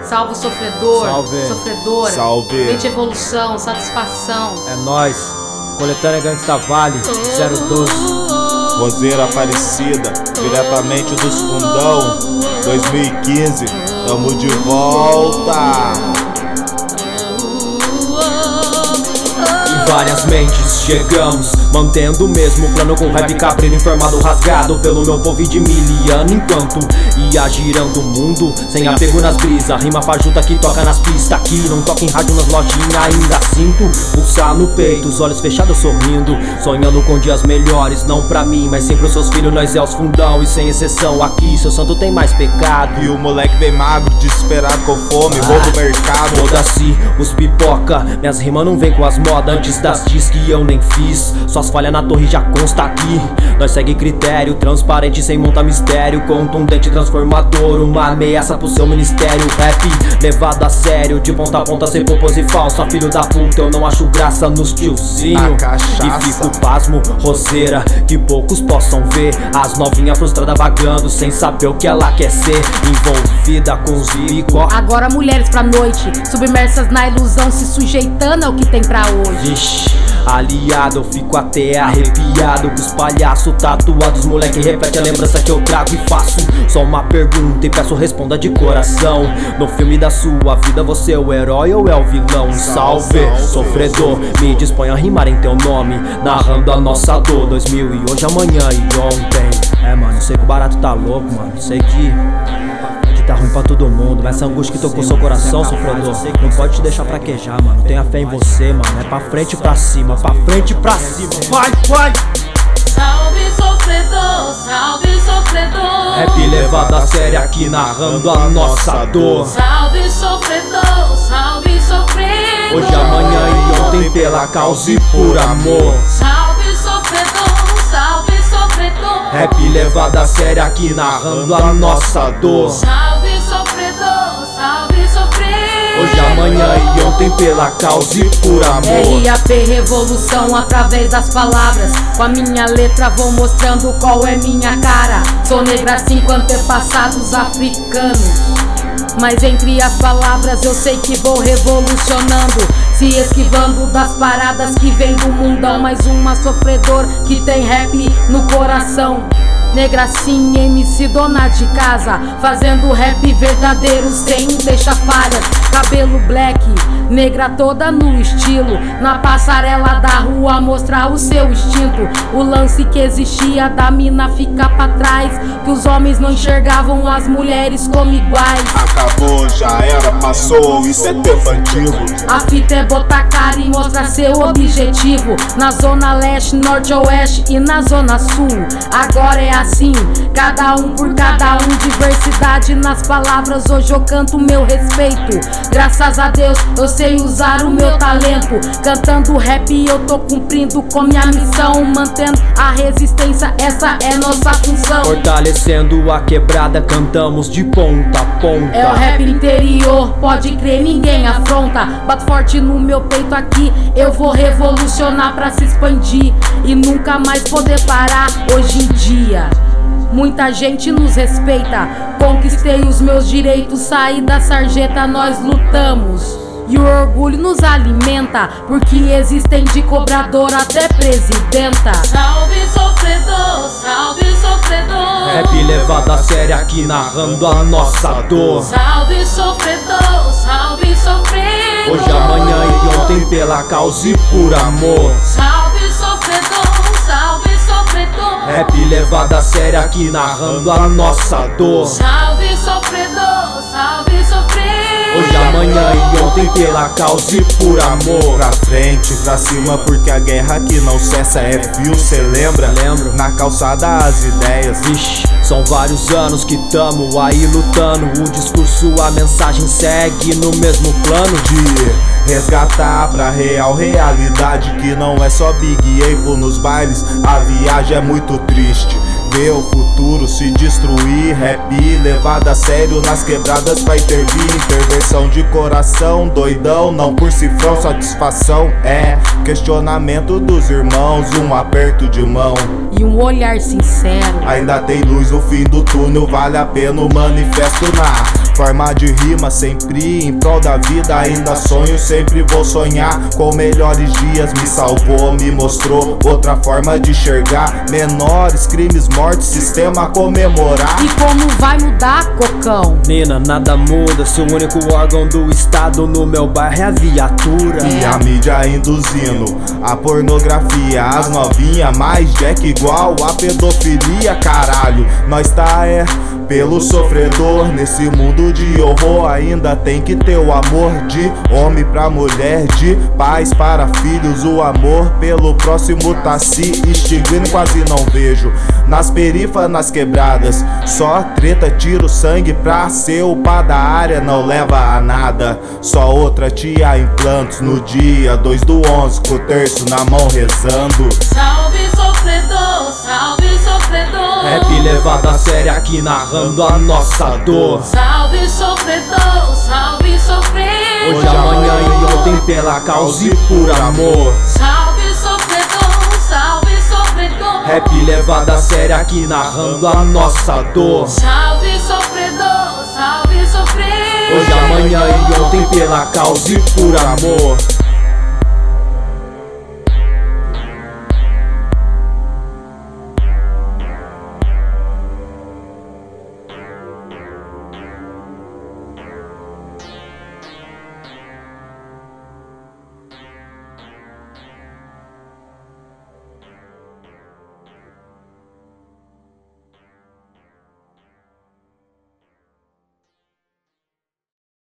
Salve sofredor, salve, sofredora, salve, mente evolução, satisfação. É nóis, coletânea Gangsta Vale 012. Roseira Aparecida, diretamente dos Fundão, 2015, tamo de volta. Em várias mentes chegamos, mantendo o mesmo plano com rap cabrino informado rasgado pelo meu povo de miliano. Enquanto ia girando o mundo, sem apego nas brisas, rima fajuta que toca nas pistas. Aqui não toca em rádio nas lojinhas, ainda sinto pulsar no peito, os olhos fechados sorrindo, sonhando com dias melhores, não pra mim, mas sempre os seus filhos. Nós é os Fundão e sem exceção aqui, seu santo tem mais pecado. E o moleque bem magro, desesperado com fome, rouba o mercado. Foda-se, os pipoca, minhas rimas não vem com as modas antes das diz que eu nem fiz. Suas falhas na torre já consta aqui. Nós segue critério, transparente sem montar mistério, contundente, transformador, uma ameaça pro seu ministério. Rap levado a sério, de ponta a ponta sem propósito e falsa. Filho da puta, eu não acho graça nos tiozinho. E fico pasmo, roseira, que poucos possam ver. As novinhas frustradas vagando, sem saber o que ela quer ser, envolvida com os licó. Agora mulheres pra noite, submersas na ilusão, se sujeitando ao que tem pra hoje. Vixe, aliado, eu fico até arrepiado com os palhaços tatuados. Moleque, reflete a lembrança que eu trago e faço só uma pergunta e peço responda de coração. No filme da sua vida, você é o herói ou é o vilão? Salve, sofredor, me dispõe a rimar em teu nome, narrando a nossa dor. 2000 e hoje, amanhã e ontem. É, mano, sei que o barato tá louco, mano. Sei que tá ruim pra todo mundo, mas essa angústia que tocou seu coração, sofredor, não pode te deixar fraquejar, mano. Tenha fé em você, mano. É pra frente e pra cima, pra frente e pra cima. Vai, vai! Salve sofredor, salve sofredor. Rap levado a sério aqui, narrando a nossa dor. Salve sofredor, salve sofredor. Hoje, amanhã e ontem pela causa e por amor. Salve sofredor, salve sofredor. Rap levado a sério aqui, narrando a nossa dor. Salve sofredor, salve sofredor. Hoje, amanhã e ontem pela causa e por amor. RAP revolução através das palavras. Com a minha letra vou mostrando qual é minha cara. Sou negra assim com antepassados africanos, mas entre as palavras eu sei que vou revolucionando, se esquivando das paradas que vem do mundão. Mais uma sofredor que tem rap no coração. Negra sim, MC dona de casa, fazendo rap verdadeiro sem deixar falhas. Cabelo black, negra toda no estilo, na passarela da rua mostrar o seu instinto. O lance que existia da mina ficar pra trás, que os homens não enxergavam as mulheres como iguais. Acabou, já era, passou, isso é tempo antigo. A fita é botar cara e mostrar seu objetivo. Na zona leste, norte, oeste e na zona sul. Agora é assim, cada um por cada um. Diversidade nas palavras, hoje eu canto meu respeito. Graças a Deus eu sei usar o meu talento. Cantando rap eu tô cumprindo com minha missão, mantendo a resistência, essa é nossa função. Fortalecendo a quebrada, cantamos de ponta a ponta. É o rap interior, pode crer, ninguém afronta. Bato forte no meu peito aqui, eu vou revolucionar pra se expandir e nunca mais poder parar. Hoje em dia muita gente nos respeita, conquistei os meus direitos, saí da sarjeta, nós lutamos. E o orgulho nos alimenta, porque existem de cobrador até presidenta. Salve sofredor, salve sofredor. Rap levado a sério aqui, narrando a nossa dor. Salve sofredor, salve sofredor. Hoje, amanhã e ontem pela causa e por amor. Salve sofredor, salve sofredor. Rap levado a sério aqui, narrando a nossa dor. Salve sofredor, salve sofredor. Hoje, amanhã e ontem pela causa e por amor. Pra frente, pra cima, porque a guerra aqui não cessa. É fio, cê lembra? Lembro. Na calçada as ideias. Vixe, são vários anos que tamo aí lutando. O discurso, a mensagem segue no mesmo plano de resgatar pra real realidade, que não é só Big Apple nos bailes. A viagem é muito triste, ver o futuro se destruir. Rap levado a sério nas quebradas vai intervir. Intervenção de coração, doidão, não por cifrão. Satisfação é questionamento dos irmãos, um aperto de mão e um olhar sincero. Ainda tem luz no fim do túnel, vale a pena o manifesto na forma de rima sempre em prol da vida. Ainda sonho, sempre vou sonhar com melhores dias. Me salvou, me mostrou outra forma de enxergar. Menores crimes, mortes, sistema a comemorar. E como vai mudar, Cocão? Nina, nada muda, seu único órgão do estado no meu bairro é a viatura. E a mídia induzindo a pornografia, as novinha mais jack igual a pedofilia. Caralho, nós tá pelo sofredor. Nesse mundo de horror ainda tem que ter o amor de homem pra mulher, de pais para filhos. O amor pelo próximo tá se extinguindo, quase não vejo nas perifas, nas quebradas. Só treta, tiro, sangue pra ser o pá da área, não leva a nada. Só outra tia implantes no dia 2/11, com o terço na mão rezando. Salve sofredor, salve sofredor. Rap levado a sério aqui narrando a nossa dor. Salve sofredor, salve sofredor. Hoje, amanhã e ontem pela causa e por amor. Salve sofredor, salve sofredor. Rap levado a sério aqui narrando a nossa dor. Salve sofredor, salve sofredor. Hoje, amanhã e ontem pela causa e por amor.